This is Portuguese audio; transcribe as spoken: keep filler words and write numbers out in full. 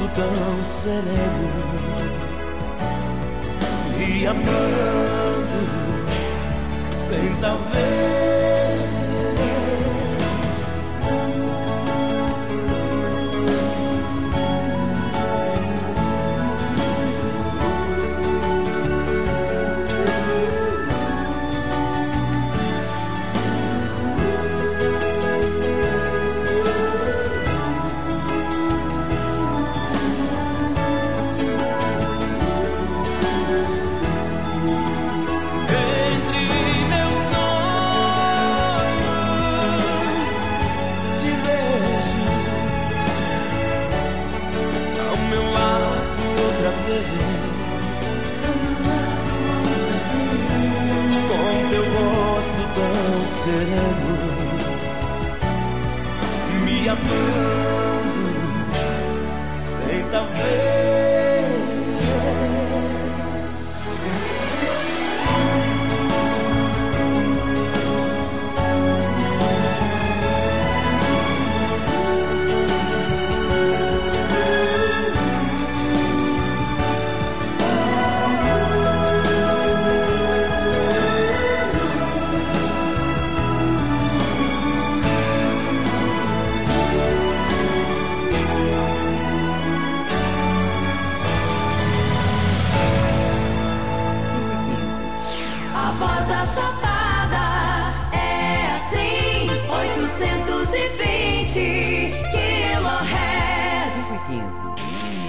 rosto tão sereno, me amando sem talvez. Com teu rosto tão sereno, me amando sem talvez. A voz da Chapada é assim, oitocentos e vinte quilohertz. quinze.